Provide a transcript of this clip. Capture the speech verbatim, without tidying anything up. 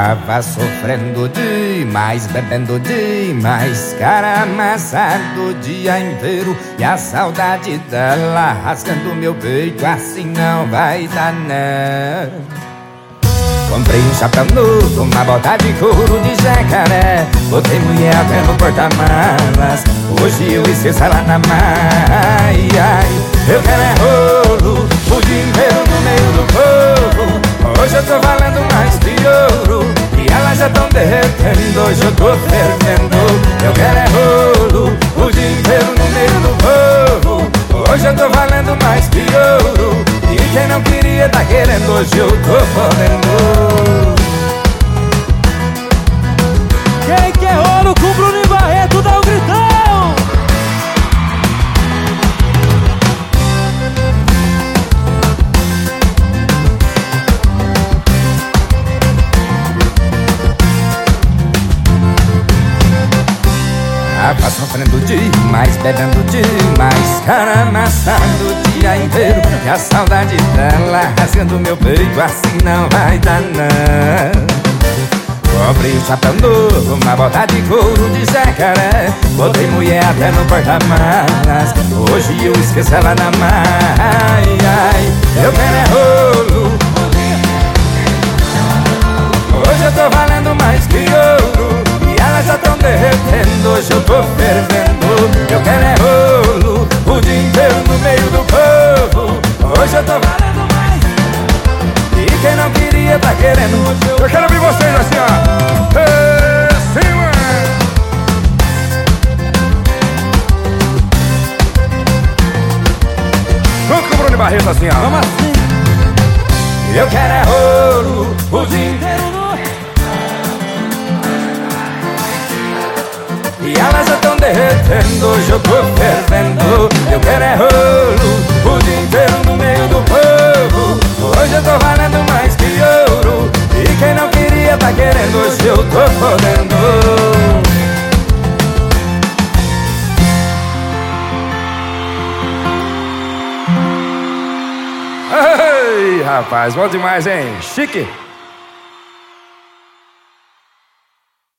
Tava sofrendo demais, bebendo demais, cara amassado o dia inteiro. E a saudade dela rasgando meu peito, assim não vai dar não. Comprei um chapéu novo, uma bota de couro de jacaré. Botei mulher até no porta-malas, hoje eu esqueço ela na maia. Eu quero é rolo, o dia inteiro no meio do povo. Hoje eu tô valendo mais que ouro, e elas já tão derretendo, hoje eu tô fervendo. Eu quero é rolo, o dia inteiro no meio do povo. Hoje eu tô valendo mais que ouro, e quem não queria tá querendo, hoje eu tô podendo. Quem quer rolo com Bruno e Barreto, dá um gritão! Tava sofrendo demais, bebendo demais, cara amassado o dia inteiro. E a saudade dela rasgando meu peito, assim não vai dar não. Comprei um chapéu novo, uma bota de couro de jacaré. Botei mulher até no porta-malas, hoje eu esqueço ela na maia. Eu quero é rolo, hoje eu tô valendo mais que ouro, e elas já tão derretendo, hoje eu tô fervendo. Eu quero é rolo, o dia inteiro no meio do povo. Hoje eu tô valendo mais, e quem não queria tá querendo, hoje eu... Eu quero ouvir vocês assim, ó. Ê, cima. Junto com o Bruno e Barreto assim, ó. Vamos assim! Eu quero é rolo, o dia inteiro no... E elas já tão derretendo, hoje eu tô fervendo. Eu quero é rolo, o dia inteiro no meio do povo. Hoje eu tô valendo mais que ouro, e quem não queria tá querendo, hoje eu tô podendo. Ei, rapaz, bom demais, hein? Chique.